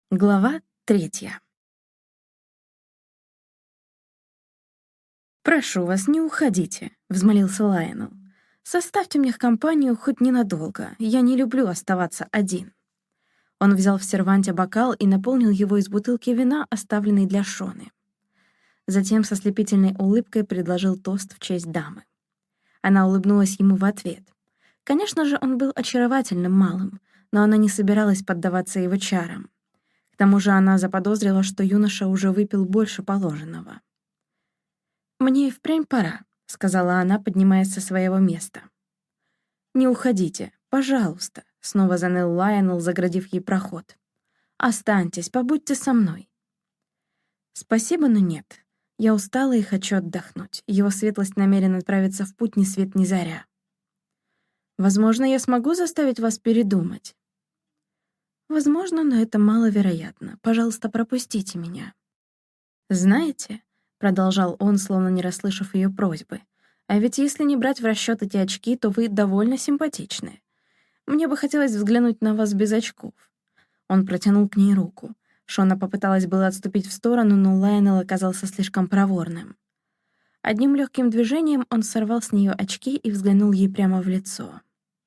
Глава 3. «Прошу вас, не уходите», — взмолился Лайонел. «Составьте мне компанию хоть ненадолго. Я не люблю оставаться один». Он взял в серванте бокал и наполнил его из бутылки вина, оставленной для Шоны. Затем со слепительной улыбкой предложил тост в честь дамы. Она улыбнулась ему в ответ. Конечно же, он был очаровательным малым, но она не собиралась поддаваться его чарам. К тому же она заподозрила, что юноша уже выпил больше положенного. «Мне и впрямь пора», — сказала она, поднимаясь со своего места. «Не уходите, пожалуйста», — снова заныл Лайонел, заградив ей проход. «Останьтесь, побудьте со мной». «Спасибо, но нет. Я устала и хочу отдохнуть. Его светлость намерен отправиться в путь ни свет ни заря. Возможно, я смогу заставить вас передумать». «Возможно, но это маловероятно. Пожалуйста, пропустите меня». «Знаете», — продолжал он, словно не расслышав ее просьбы, «а ведь если не брать в расчет эти очки, то вы довольно симпатичны. Мне бы хотелось взглянуть на вас без очков». Он протянул к ней руку. Шона попыталась было отступить в сторону, но Лайонел оказался слишком проворным. Одним легким движением он сорвал с нее очки и взглянул ей прямо в лицо.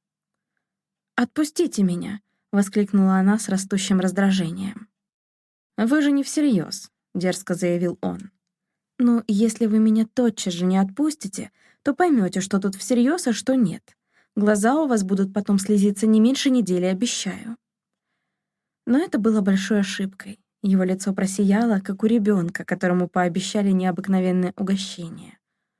«Отпустите меня!» — воскликнула она с растущим раздражением. «Вы же не всерьез», — дерзко заявил он. «Ну, если вы меня тотчас же не отпустите, то поймете, что тут всерьез, а что нет. Глаза у вас будут потом слезиться не меньше недели, обещаю». Но это было большой ошибкой. Его лицо просияло, как у ребенка, которому пообещали необыкновенное угощение.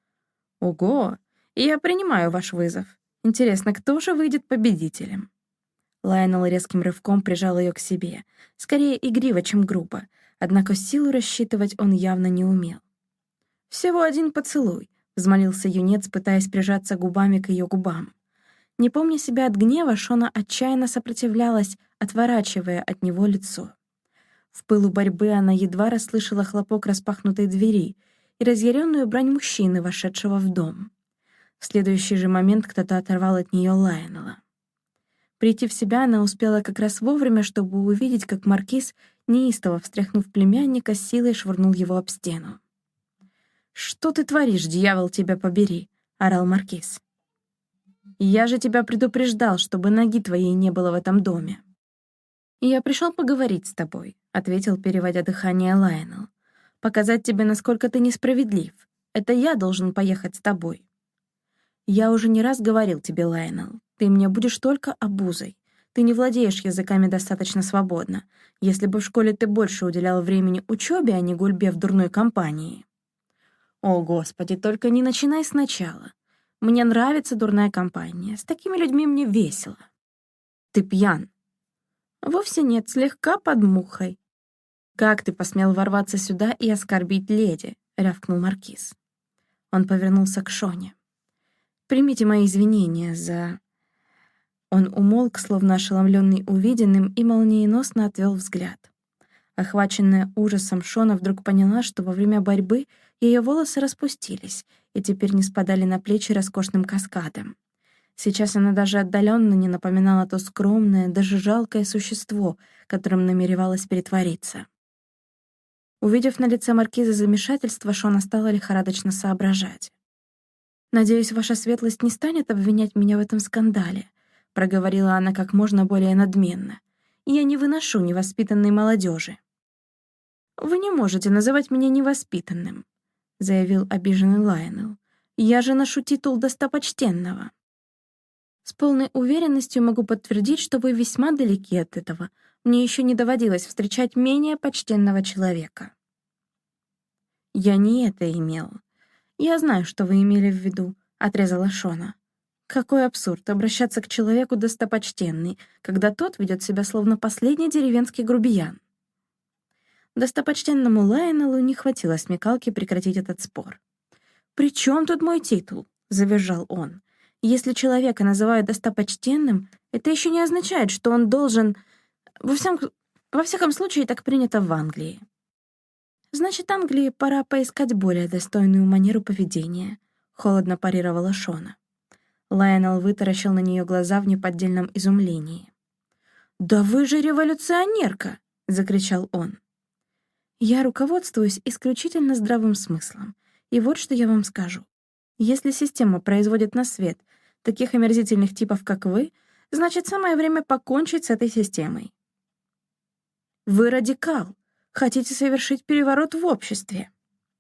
«Ого! Я принимаю ваш вызов. Интересно, кто же выйдет победителем?» Лайонел резким рывком прижал ее к себе, скорее игриво, чем грубо, однако силу рассчитывать он явно не умел. «Всего один поцелуй», — взмолился юнец, пытаясь прижаться губами к ее губам. Не помня себя от гнева, Шона отчаянно сопротивлялась, отворачивая от него лицо. В пылу борьбы она едва расслышала хлопок распахнутой двери и разъяренную брань мужчины, вошедшего в дом. В следующий же момент кто-то оторвал от нее Лайонела. Прийти в себя она успела как раз вовремя, чтобы увидеть, как маркиз, неистово встряхнув племянника, с силой швырнул его об стену. «Что ты творишь, дьявол, тебя побери?» — орал маркиз. «Я же тебя предупреждал, чтобы ноги твоей не было в этом доме». «Я пришел поговорить с тобой», — ответил, переводя дыхание Лайонел. «Показать тебе, насколько ты несправедлив. Это я должен поехать с тобой». «Я уже не раз говорил тебе, Лайонел, ты мне будешь только обузой. Ты не владеешь языками достаточно свободно. Если бы в школе ты больше уделял времени учебе, а не гульбе в дурной компании». «О, Господи, только не начинай сначала. Мне нравится дурная компания. С такими людьми мне весело». «Ты пьян». «Вовсе нет, слегка под мухой». «Как ты посмел ворваться сюда и оскорбить леди?» — рявкнул маркиз. Он повернулся к Шоне. «Примите мои извинения за...» Он умолк, словно ошеломленный увиденным, и молниеносно отвел взгляд. Охваченная ужасом, Шона вдруг поняла, что во время борьбы ее волосы распустились и теперь не спадали на плечи роскошным каскадом. Сейчас она даже отдаленно не напоминала то скромное, даже жалкое существо, которым намеревалась притвориться. Увидев на лице маркиза замешательство, Шона стала лихорадочно соображать. «Надеюсь, ваша светлость не станет обвинять меня в этом скандале», — проговорила она как можно более надменно. «Я не выношу невоспитанной молодежи». «Вы не можете называть меня невоспитанным», — заявил обиженный Лайонел. «Я же ношу титул достопочтенного». «С полной уверенностью могу подтвердить, что вы весьма далеки от этого. Мне еще не доводилось встречать менее почтенного человека». «Я не это имел. Я знаю, что вы имели в виду», — отрезала Шона. «Какой абсурд обращаться к человеку достопочтенный, когда тот ведет себя словно последний деревенский грубиян». Достопочтенному Лайонелу не хватило смекалки прекратить этот спор. «При чем тут мой титул?» — завизжал он. «Если человека называют достопочтенным, это еще не означает, что он должен... Во всяком случае, так принято в Англии». «Значит, Англии пора поискать более достойную манеру поведения», — холодно парировала Шона. Лайонел вытаращил на нее глаза в неподдельном изумлении. «Да вы же революционерка!» — закричал он. «Я руководствуюсь исключительно здравым смыслом. И вот что я вам скажу. Если система производит на свет таких омерзительных типов, как вы, значит, самое время покончить с этой системой. Вы радикал. Хотите совершить переворот в обществе?»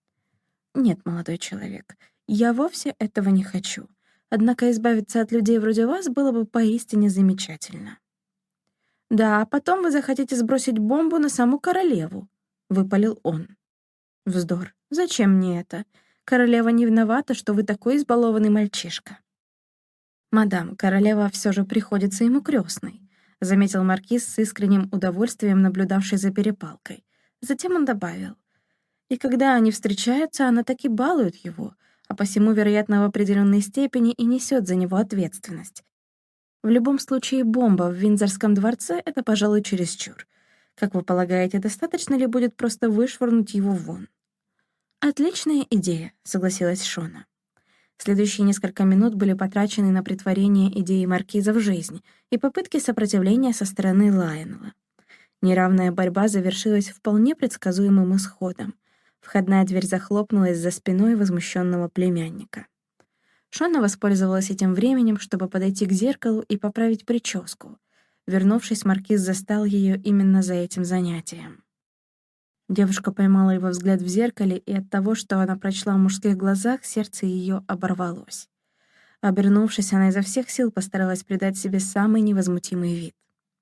«Нет, молодой человек, я вовсе этого не хочу. Однако избавиться от людей вроде вас было бы поистине замечательно». «Да, а потом вы захотите сбросить бомбу на саму королеву», — выпалил он. «Вздор. Зачем мне это? Королева не виновата, что вы такой избалованный мальчишка». «Мадам, королева все же приходится ему крестной», — заметил маркиз с искренним удовольствием, наблюдавший за перепалкой. Затем он добавил: «И когда они встречаются, она таки балует его, а посему, вероятно, в определенной степени и несет за него ответственность. В любом случае, бомба в Виндзорском дворце — это, пожалуй, чересчур. Как вы полагаете, достаточно ли будет просто вышвырнуть его вон?» «Отличная идея», — согласилась Шона. Следующие несколько минут были потрачены на претворение идеи маркиза в жизнь и попытки сопротивления со стороны Лайонелла. Неравная борьба завершилась вполне предсказуемым исходом. Входная дверь захлопнулась за спиной возмущенного племянника. Шона воспользовалась этим временем, чтобы подойти к зеркалу и поправить прическу. Вернувшись, маркиз застал ее именно за этим занятием. Девушка поймала его взгляд в зеркале, и от того, что она прочла в мужских глазах, сердце ее оборвалось. Обернувшись, она изо всех сил постаралась придать себе самый невозмутимый вид.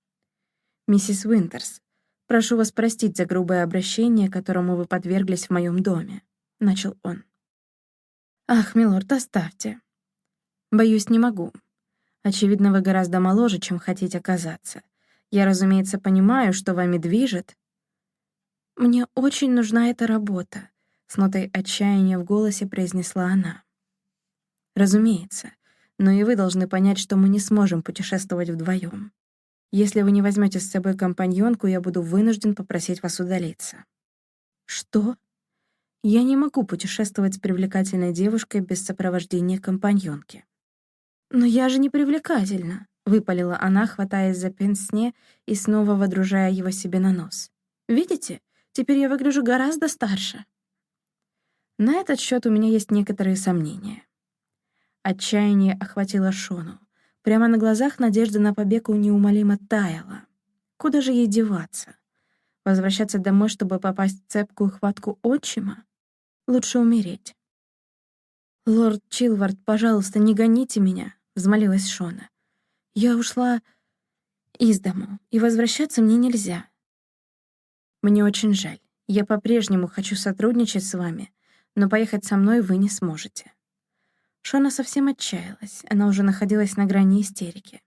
«Миссис Уинтерс, прошу вас простить за грубое обращение, которому вы подверглись в моем доме», — начал он. «Ах, милорд, оставьте. Боюсь, не могу. Очевидно, вы гораздо моложе, чем хотите казаться. Я, разумеется, понимаю, что вами движет». «Мне очень нужна эта работа», — с нотой отчаяния в голосе произнесла она. «Разумеется, но и вы должны понять, что мы не сможем путешествовать вдвоем. Если вы не возьмете с собой компаньонку, я буду вынужден попросить вас удалиться». «Что? Я не могу путешествовать с привлекательной девушкой без сопровождения компаньонки». «Но я же не привлекательна», — выпалила она, хватаясь за пенсне и снова водружая его себе на нос. «Видите, теперь я выгляжу гораздо старше». На этот счет у меня есть некоторые сомнения. Отчаяние охватило Шону. Прямо на глазах надежда на побег неумолимо таяла. Куда же ей деваться? Возвращаться домой, чтобы попасть в цепкую хватку отчима? Лучше умереть. «Лорд Чилвард, пожалуйста, не гоните меня», — взмолилась Шона. «Я ушла из дому, и возвращаться мне нельзя». «Мне очень жаль. Я по-прежнему хочу сотрудничать с вами, но поехать со мной вы не сможете». Шона совсем отчаялась, она уже находилась на грани истерики.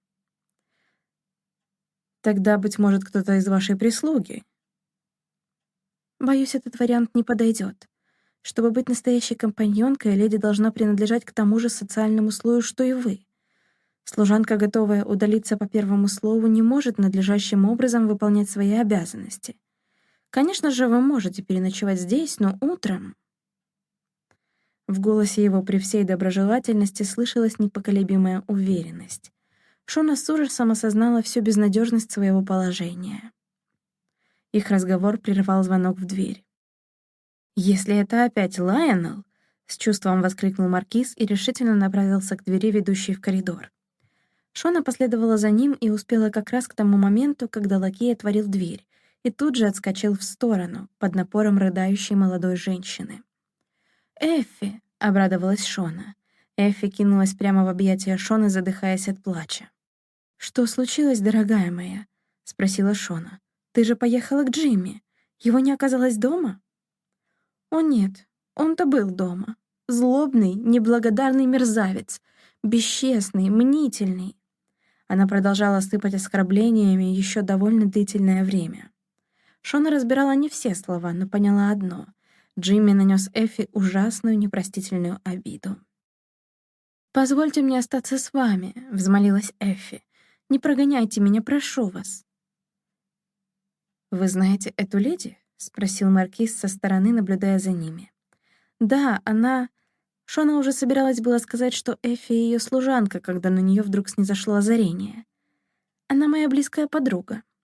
«Тогда, быть может, кто-то из вашей прислуги?» «Боюсь, этот вариант не подойдет. Чтобы быть настоящей компаньонкой, леди должна принадлежать к тому же социальному слою, что и вы. Служанка, готовая удалиться по первому слову, не может надлежащим образом выполнять свои обязанности. Конечно же, вы можете переночевать здесь, но утром...» В голосе его при всей доброжелательности слышалась непоколебимая уверенность. Шона с ужасом осознала всю безнадежность своего положения. Их разговор прервал звонок в дверь. «Если это опять Лайонелл!» — с чувством воскликнул маркиз и решительно направился к двери, ведущей в коридор. Шона последовала за ним и успела как раз к тому моменту, когда лакей отворил дверь, и тут же отскочил в сторону, под напором рыдающей молодой женщины. «Эффи!» — обрадовалась Шона. Эффи кинулась прямо в объятия Шоны, задыхаясь от плача. «Что случилось, дорогая моя?» — спросила Шона. «Ты же поехала к Джимми. Его не оказалось дома?» «О нет, он-то был дома. Злобный, неблагодарный мерзавец, бесчестный, мнительный». Она продолжала сыпать оскорблениями еще довольно длительное время. Шона разбирала не все слова, но поняла одно — Джимми нанес Эффи ужасную непростительную обиду. «Позвольте мне остаться с вами», — взмолилась Эффи. «Не прогоняйте меня, прошу вас». «Вы знаете эту леди?» — спросил маркиз со стороны, наблюдая за ними. «Да, она...» Шона уже собиралась было сказать, что Эффи — ее служанка, когда на нее вдруг снизошло озарение. «Она моя близкая подруга», —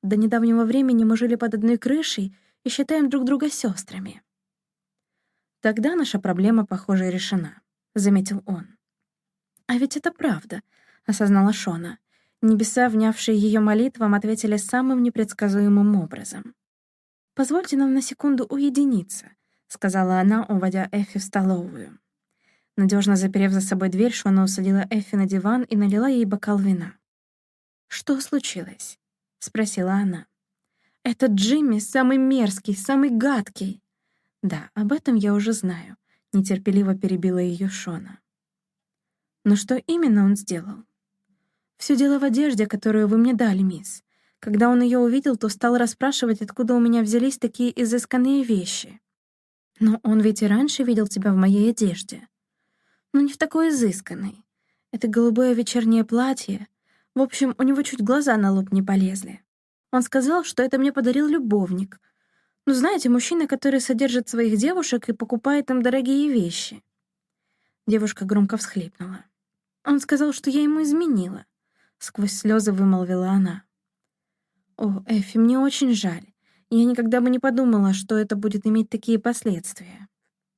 До недавнего времени мы жили под одной крышей и считаем друг друга сестрами. Тогда наша проблема, похоже, решена, — заметил он. А ведь это правда, — осознала Шона. Небеса, внявшие ее молитвам, ответили самым непредсказуемым образом. «Позвольте нам на секунду уединиться», — сказала она, уводя Эффи в столовую. Надежно заперев за собой дверь, Шона усадила Эффи на диван и налила ей бокал вина. «Что случилось?» — спросила она. «Этот Джимми самый мерзкий, самый гадкий». «Да, об этом я уже знаю», — нетерпеливо перебила ее Шона. «Но что именно он сделал?» «Все дело в одежде, которую вы мне дали, мисс. Когда он ее увидел, то стал расспрашивать, откуда у меня взялись такие изысканные вещи. Но он ведь и раньше видел тебя в моей одежде. Но не в такой изысканной. Это голубое вечернее платье. В общем, у него чуть глаза на лоб не полезли. Он сказал, что это мне подарил любовник. Ну, знаете, мужчина, который содержит своих девушек и покупает им дорогие вещи». Девушка громко всхлипнула. «Он сказал, что я ему изменила», — сквозь слезы вымолвила она. «О, Эффи, мне очень жаль. Я никогда бы не подумала, что это будет иметь такие последствия».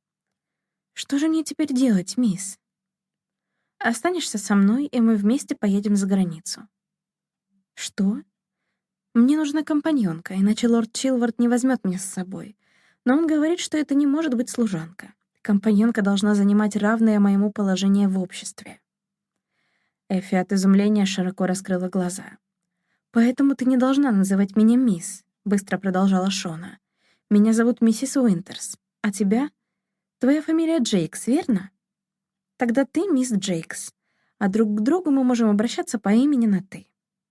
«Что же мне теперь делать, мисс?» «Останешься со мной, и мы вместе поедем за границу». «Что?» «Мне нужна компаньонка, иначе лорд Чилвард не возьмет меня с собой. Но он говорит, что это не может быть служанка. Компаньонка должна занимать равное моему положение в обществе». Эффи от изумления широко раскрыла глаза. «Поэтому ты не должна называть меня мисс», — быстро продолжала Шона. «Меня зовут миссис Уинтерс. А тебя? Твоя фамилия Джейкс, верно? Тогда ты мисс Джейкс, а друг к другу мы можем обращаться по имени на «ты».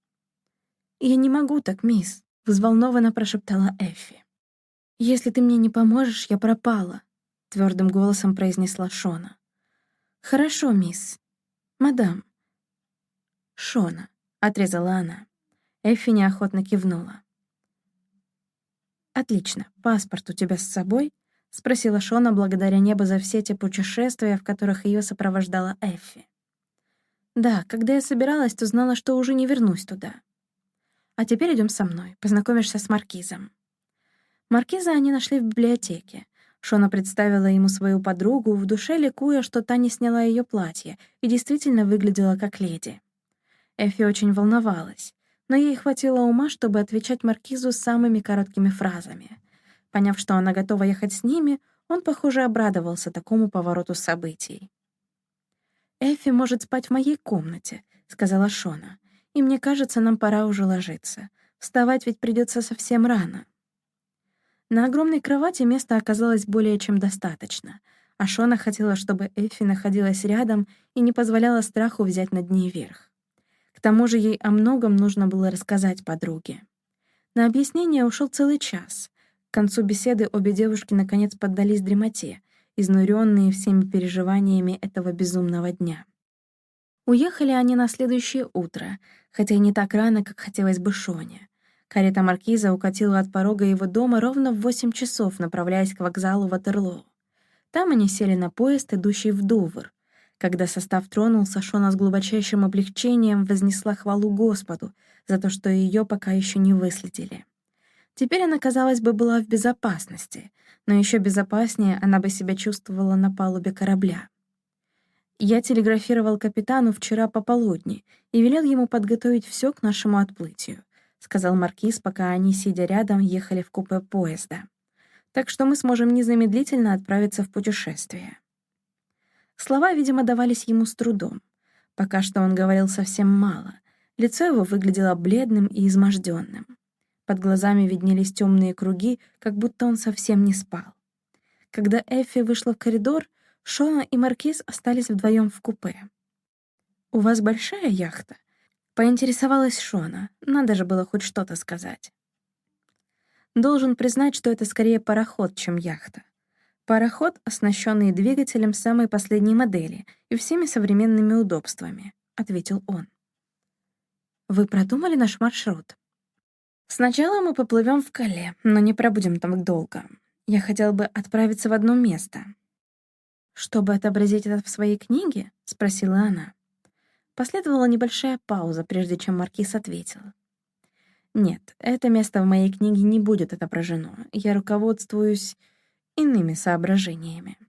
«Я не могу так, мисс», — взволнованно прошептала Эффи. «Если ты мне не поможешь, я пропала», — твердым голосом произнесла Шона. «Хорошо, мисс. Мадам». «Шона», — отрезала она. Эффи неохотно кивнула. «Отлично. Паспорт у тебя с собой?» — спросила Шона, благодаря небу за все те путешествия, в которых ее сопровождала Эффи. «Да, когда я собиралась, то знала, что уже не вернусь туда. А теперь идем со мной, познакомишься с Маркизом». Маркиза они нашли в библиотеке. Шона представила ему свою подругу, в душе ликуя, что та не сняла ее платье и действительно выглядела как леди. Эффи очень волновалась, но ей хватило ума, чтобы отвечать Маркизу самыми короткими фразами. Поняв, что она готова ехать с ними, он, похоже, обрадовался такому повороту событий. «Эффи может спать в моей комнате», — сказала Шона. «И мне кажется, нам пора уже ложиться. Вставать ведь придется совсем рано». На огромной кровати места оказалось более чем достаточно, а Шона хотела, чтобы Эффи находилась рядом и не позволяла страху взять над ней верх. К тому же ей о многом нужно было рассказать подруге. На объяснение ушел целый час. К концу беседы обе девушки наконец поддались дремоте, изнуренные всеми переживаниями этого безумного дня. Уехали они на следующее утро, хотя и не так рано, как хотелось бы Шоне. Карета Маркиза укатила от порога его дома ровно в 8 часов, направляясь к вокзалу Ватерлоо. Там они сели на поезд, идущий в Дувр. Когда состав тронулся, Шона с глубочайшим облегчением вознесла хвалу Господу за то, что ее пока еще не выследили. Теперь она, казалось бы, была в безопасности, но еще безопаснее она бы себя чувствовала на палубе корабля. «Я телеграфировал капитану вчера пополудни и велел ему подготовить все к нашему отплытию», — сказал Маркиз, пока они, сидя рядом, ехали в купе поезда. «Так что мы сможем незамедлительно отправиться в путешествие». Слова, видимо, давались ему с трудом. Пока что он говорил совсем мало. Лицо его выглядело бледным и изможденным. Под глазами виднелись темные круги, как будто он совсем не спал. Когда Эффи вышла в коридор, Шона и Маркиз остались вдвоем в купе. «У вас большая яхта?» — поинтересовалась Шона. Надо же было хоть что-то сказать. Должен признать, что это скорее пароход, чем яхта. Пароход, оснащенный двигателем самой последней модели и всеми современными удобствами, — ответил он. «Вы продумали наш маршрут?» «Сначала мы поплывем в Кале, но не пробудем там долго. Я хотел бы отправиться в одно место». «Чтобы отобразить это в своей книге?» — спросила она. Последовала небольшая пауза, прежде чем Маркиз ответил. Нет, это место в моей книге не будет отображено. Я руководствуюсь иными соображениями.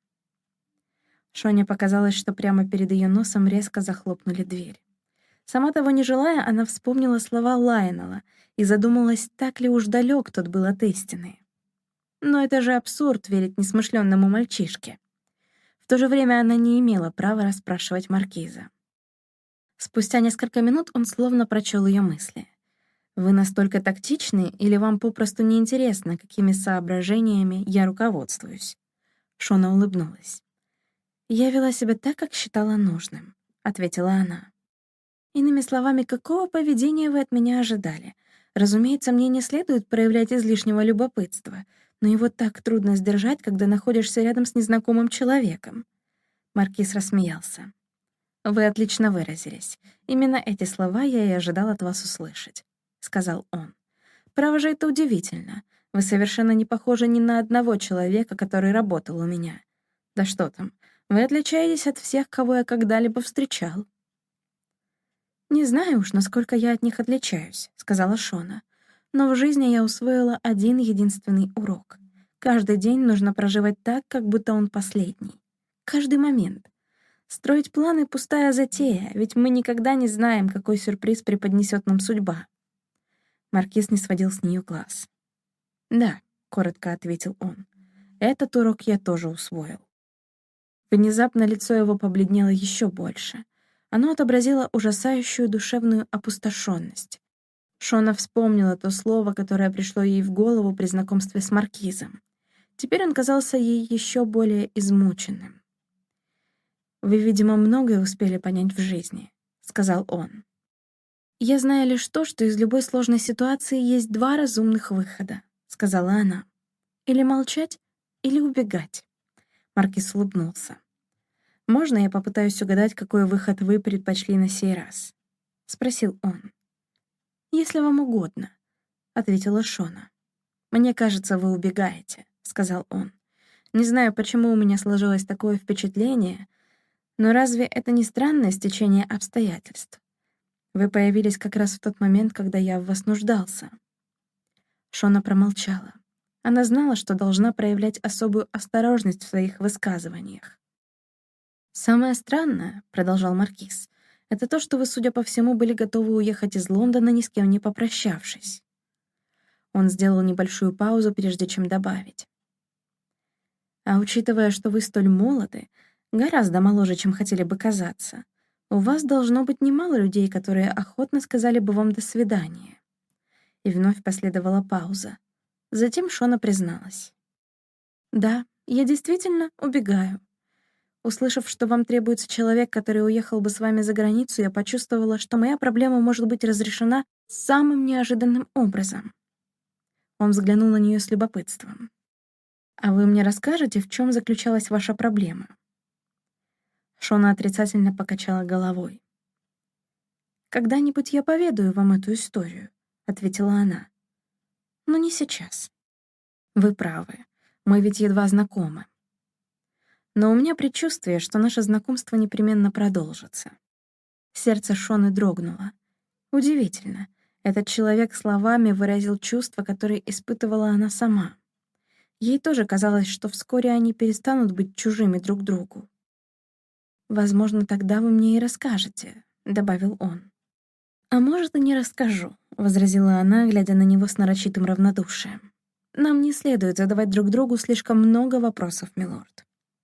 Шоне показалось, что прямо перед ее носом резко захлопнули дверь. Сама того не желая, она вспомнила слова Лайонела и задумалась, так ли уж далек тот был от истины. Но это же абсурд верить несмышленному мальчишке. В то же время она не имела права расспрашивать маркиза. Спустя несколько минут он словно прочел ее мысли. «Вы настолько тактичны, или вам попросту неинтересно, какими соображениями я руководствуюсь?» Шона улыбнулась. «Я вела себя так, как считала нужным», — ответила она. «Иными словами, какого поведения вы от меня ожидали? Разумеется, мне не следует проявлять излишнего любопытства, но его так трудно сдержать, когда находишься рядом с незнакомым человеком». Маркиз рассмеялся. «Вы отлично выразились. Именно эти слова я и ожидал от вас услышать», — сказал он. «Право же, это удивительно. Вы совершенно не похожи ни на одного человека, который работал у меня. Да что там, вы отличаетесь от всех, кого я когда-либо встречал». «Не знаю уж, насколько я от них отличаюсь», — сказала Шона. «Но в жизни я усвоила один единственный урок. Каждый день нужно проживать так, как будто он последний. Каждый момент. Строить планы — пустая затея, ведь мы никогда не знаем, какой сюрприз преподнесет нам судьба». Маркиз не сводил с нее глаз. «Да», — коротко ответил он, — «этот урок я тоже усвоил». Внезапно лицо его побледнело еще больше. Оно отобразило ужасающую душевную опустошенность. Шона вспомнила то слово, которое пришло ей в голову при знакомстве с маркизом. Теперь он казался ей еще более измученным. «Вы, видимо, многое успели понять в жизни», — сказал он. «Я знаю лишь то, что из любой сложной ситуации есть два разумных выхода», — сказала она. «Или молчать, или убегать». Маркиз улыбнулся. «Можно я попытаюсь угадать, какой выход вы предпочли на сей раз?» — спросил он. «Если вам угодно», — ответила Шона. «Мне кажется, вы убегаете», — сказал он. «Не знаю, почему у меня сложилось такое впечатление, но разве это не странное стечение обстоятельств? Вы появились как раз в тот момент, когда я в вас нуждался». Шона промолчала. Она знала, что должна проявлять особую осторожность в своих высказываниях. «Самое странное, — продолжал Маркиз, — это то, что вы, судя по всему, были готовы уехать из Лондона, ни с кем не попрощавшись». Он сделал небольшую паузу, прежде чем добавить. «А учитывая, что вы столь молоды, гораздо моложе, чем хотели бы казаться, у вас должно быть немало людей, которые охотно сказали бы вам «до свидания». И вновь последовала пауза. Затем Шона призналась. «Да, я действительно убегаю. Услышав, что вам требуется человек, который уехал бы с вами за границу, я почувствовала, что моя проблема может быть разрешена самым неожиданным образом». Он взглянул на нее с любопытством. «А вы мне расскажете, в чем заключалась ваша проблема?» Шона отрицательно покачала головой. «Когда-нибудь я поведаю вам эту историю», — ответила она. «Но не сейчас». «Вы правы. Мы ведь едва знакомы. Но у меня предчувствие, что наше знакомство непременно продолжится». Сердце Шоны дрогнуло. Удивительно. Этот человек словами выразил чувства, которые испытывала она сама. Ей тоже казалось, что вскоре они перестанут быть чужими друг другу. «Возможно, тогда вы мне и расскажете», — добавил он. «А может, и не расскажу», — возразила она, глядя на него с нарочитым равнодушием. «Нам не следует задавать друг другу слишком много вопросов, милорд».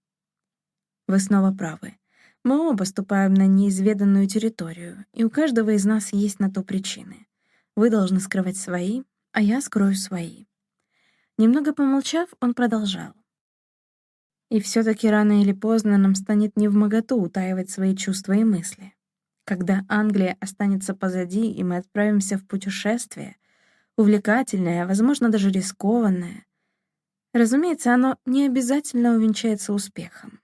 «Вы снова правы. Мы оба ступаем на неизведанную территорию, и у каждого из нас есть на то причины. Вы должны скрывать свои, а я скрою свои». Немного помолчав, он продолжал. «И все-таки рано или поздно нам станет невмоготу утаивать свои чувства и мысли. Когда Англия останется позади, и мы отправимся в путешествие, увлекательное, возможно, даже рискованное, разумеется, оно не обязательно увенчается успехом».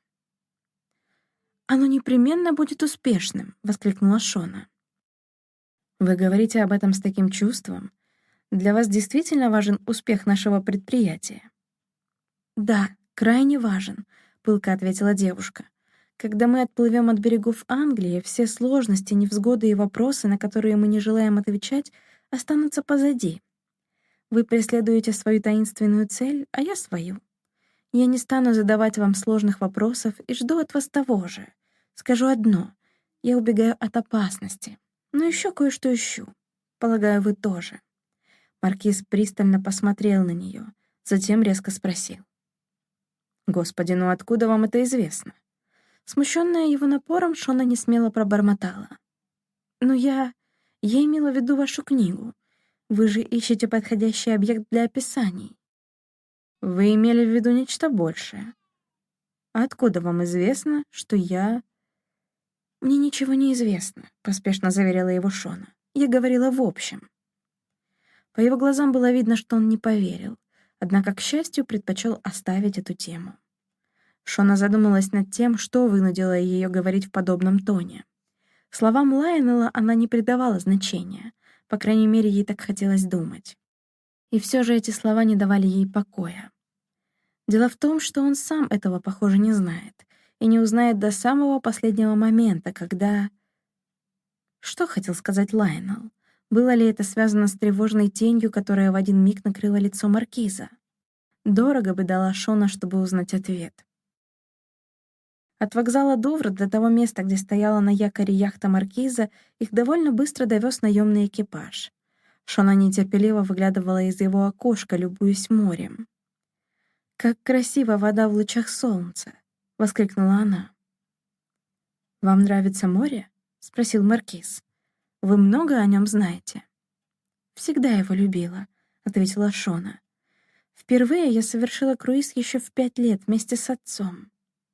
«Оно непременно будет успешным», — воскликнула Шона. «Вы говорите об этом с таким чувством? Для вас действительно важен успех нашего предприятия?» «Да, крайне важен», — пылко ответила девушка. «Когда мы отплывем от берегов Англии, все сложности, невзгоды и вопросы, на которые мы не желаем отвечать, останутся позади. Вы преследуете свою таинственную цель, а я свою. Я не стану задавать вам сложных вопросов и жду от вас того же. Скажу одно: я убегаю от опасности, но еще кое-что ищу. Полагаю, вы тоже». Маркиз пристально посмотрел на нее, затем резко спросил: «Господи, ну откуда вам это известно?» Смущенная его напором, Шона несмело пробормотала: «Ну я имела в виду вашу книгу. Вы же ищете подходящий объект для описаний». «Вы имели в виду нечто большее. А откуда вам известно, что я...» «Мне ничего не известно», — поспешно заверила его Шона. «Я говорила в общем». По его глазам было видно, что он не поверил, однако, к счастью, предпочел оставить эту тему. Шона задумалась над тем, что вынудило ее говорить в подобном тоне. Словам Лайонелла она не придавала значения, по крайней мере, ей так хотелось думать. И все же эти слова не давали ей покоя. Дело в том, что он сам этого, похоже, не знает, и не узнает до самого последнего момента, когда... Что хотел сказать Лайонелл? Было ли это связано с тревожной тенью, которая в один миг накрыла лицо маркиза? Дорого бы дала Шона, чтобы узнать ответ. От вокзала Дувр до того места, где стояла на якоре яхта маркиза, их довольно быстро довез наемный экипаж. Шона нетерпеливо выглядывала из его окошка, любуясь морем. «Как красива вода в лучах солнца!» — воскликнула она. «Вам нравится море?» — спросил маркиз. «Вы много о нем знаете?» «Всегда его любила», — ответила Шона. «Впервые я совершила круиз еще в 5 лет вместе с отцом».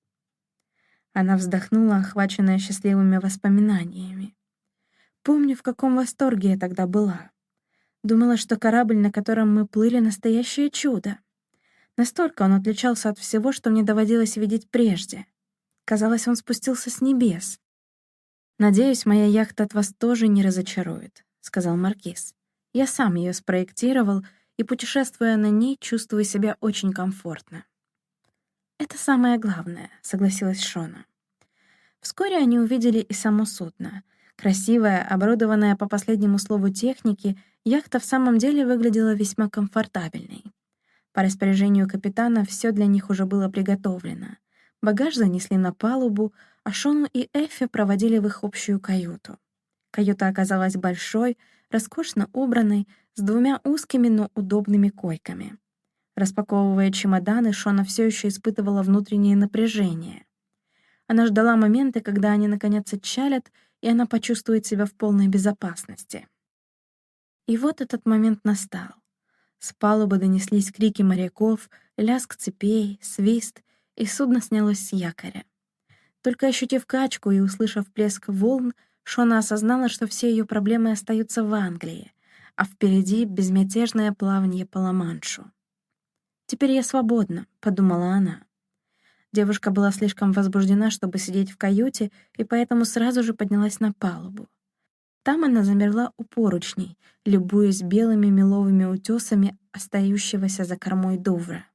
Она вздохнула, охваченная счастливыми воспоминаниями. «Помню, в каком восторге я тогда была. Думала, что корабль, на котором мы плыли, — настоящее чудо. Настолько он отличался от всего, что мне доводилось видеть прежде. Казалось, он спустился с небес. «Надеюсь, моя яхта от вас тоже не разочарует», — сказал маркиз. «Я сам ее спроектировал, и, путешествуя на ней, чувствую себя очень комфортно». «Это самое главное», — согласилась Шона. Вскоре они увидели и само судно. Красивая, оборудованная по последнему слову техники, яхта в самом деле выглядела весьма комфортабельной. По распоряжению капитана все для них уже было приготовлено. Багаж занесли на палубу, а Шону и Эффи проводили в их общую каюту. Каюта оказалась большой, роскошно убранной, с 2 узкими, но удобными койками. Распаковывая чемоданы, Шона все еще испытывала внутреннее напряжение. Она ждала момента, когда они наконец отчалят, и она почувствует себя в полной безопасности. И вот этот момент настал. С палубы донеслись крики моряков, лязг цепей, свист, и судно снялось с якоря. Только ощутив качку и услышав плеск волн, Шона осознала, что все ее проблемы остаются в Англии, а впереди безмятежное плавание по Ла-Маншу. «Теперь я свободна», — подумала она. Девушка была слишком возбуждена, чтобы сидеть в каюте, и поэтому сразу же поднялась на палубу. Там она замерла у поручней, любуясь белыми меловыми утесами остающегося за кормой Дувра.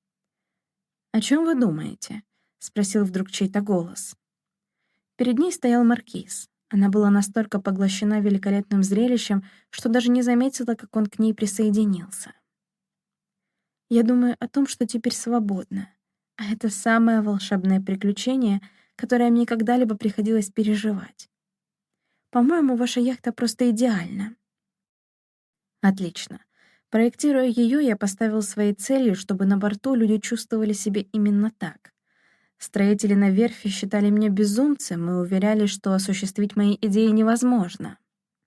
«О чем вы думаете?» — спросил вдруг чей-то голос. Перед ней стоял маркиз. Она была настолько поглощена великолепным зрелищем, что даже не заметила, как он к ней присоединился. «Я думаю о том, что теперь свободна, а это самое волшебное приключение, которое мне когда-либо приходилось переживать. По-моему, ваша яхта просто идеальна». «Отлично. Проектируя ее, я поставил своей целью, чтобы на борту люди чувствовали себя именно так. Строители на верфи считали меня безумцем и уверяли, что осуществить мои идеи невозможно».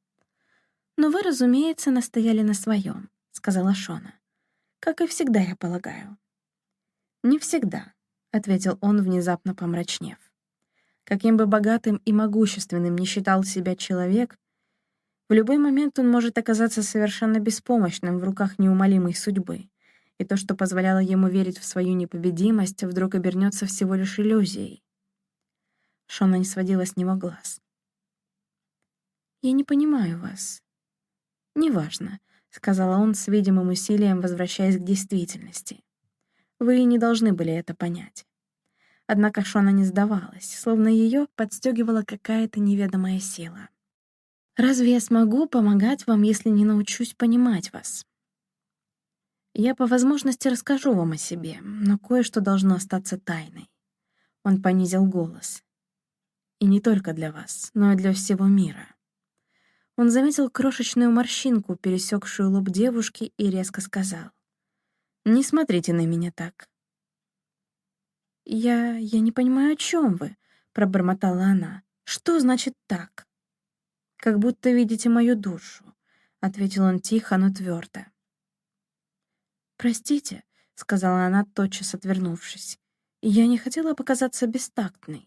«Но вы, разумеется, настояли на своем», — сказала Шона. «Как и всегда, я полагаю». «Не всегда», — ответил он, внезапно помрачнев. «Каким бы богатым и могущественным ни считал себя человек, в любой момент он может оказаться совершенно беспомощным в руках неумолимой судьбы, и то, что позволяло ему верить в свою непобедимость, вдруг обернется всего лишь иллюзией». Шона не сводила с него глаз. «Я не понимаю вас». «Неважно», — сказала он с видимым усилием, возвращаясь к действительности. «Вы не должны были это понять». Однако Шона не сдавалась, словно ее подстегивала какая-то неведомая сила. Разве я смогу помогать вам, если не научусь понимать вас? Я по возможности расскажу вам о себе, но кое-что должно остаться тайной. Он понизил голос. И не только для вас, но и для всего мира. Он заметил крошечную морщинку, пересекшую лоб девушки, и резко сказал: «Не смотрите на меня так». «Я не понимаю, о чем вы», — пробормотала она. «Что значит так?» «Как будто видите мою душу», — ответил он тихо, но твердо. «Простите», — сказала она, тотчас отвернувшись. «Я не хотела показаться бестактной».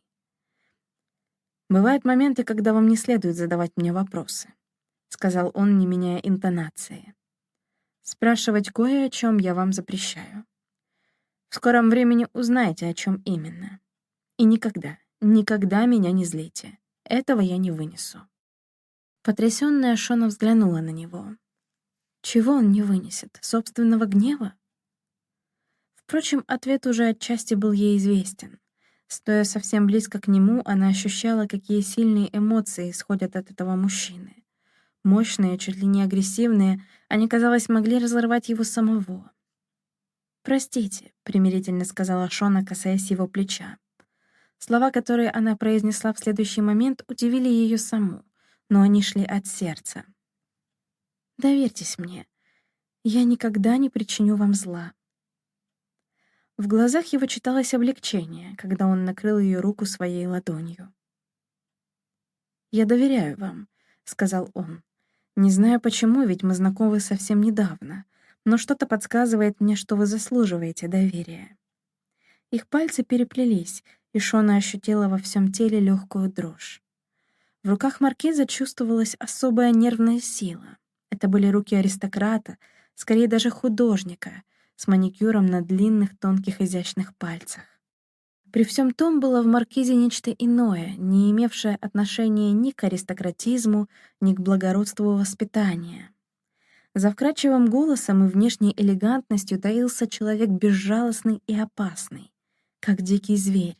«Бывают моменты, когда вам не следует задавать мне вопросы», — сказал он, не меняя интонации. «Спрашивать кое о чем я вам запрещаю. В скором времени узнаете, о чем именно. И никогда, никогда меня не злите. Этого я не вынесу». Потрясённая Шона взглянула на него. Чего он не вынесет? Собственного гнева? Впрочем, ответ уже отчасти был ей известен. Стоя совсем близко к нему, она ощущала, какие сильные эмоции исходят от этого мужчины. Мощные, чуть ли не агрессивные, они, казалось, могли разорвать его самого. «Простите», — примирительно сказала Шона, касаясь его плеча. Слова, которые она произнесла в следующий момент, удивили ее саму, но они шли от сердца. «Доверьтесь мне. Я никогда не причиню вам зла». В глазах его читалось облегчение, когда он накрыл ее руку своей ладонью. «Я доверяю вам», — сказал он. «Не знаю почему, ведь мы знакомы совсем недавно, но что-то подсказывает мне, что вы заслуживаете доверия». Их пальцы переплелись, и Шона ощутила во всем теле легкую дрожь. В руках маркиза чувствовалась особая нервная сила. Это были руки аристократа, скорее даже художника, с маникюром на длинных, тонких, изящных пальцах. При всем том было в маркизе нечто иное, не имевшее отношения ни к аристократизму, ни к благородству воспитания. За вкрадчивым голосом и внешней элегантностью таился человек безжалостный и опасный, как дикий зверь.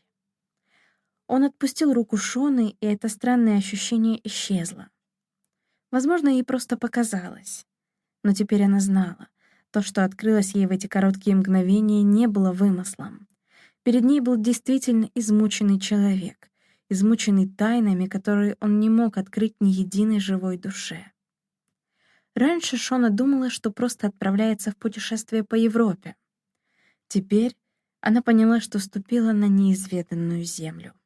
Он отпустил руку Шоны, и это странное ощущение исчезло. Возможно, ей просто показалось. Но теперь она знала, то, что открылось ей в эти короткие мгновения, не было вымыслом. Перед ней был действительно измученный человек, измученный тайнами, которые он не мог открыть ни единой живой душе. Раньше Шона думала, что просто отправляется в путешествие по Европе. Теперь она поняла, что ступила на неизведанную землю.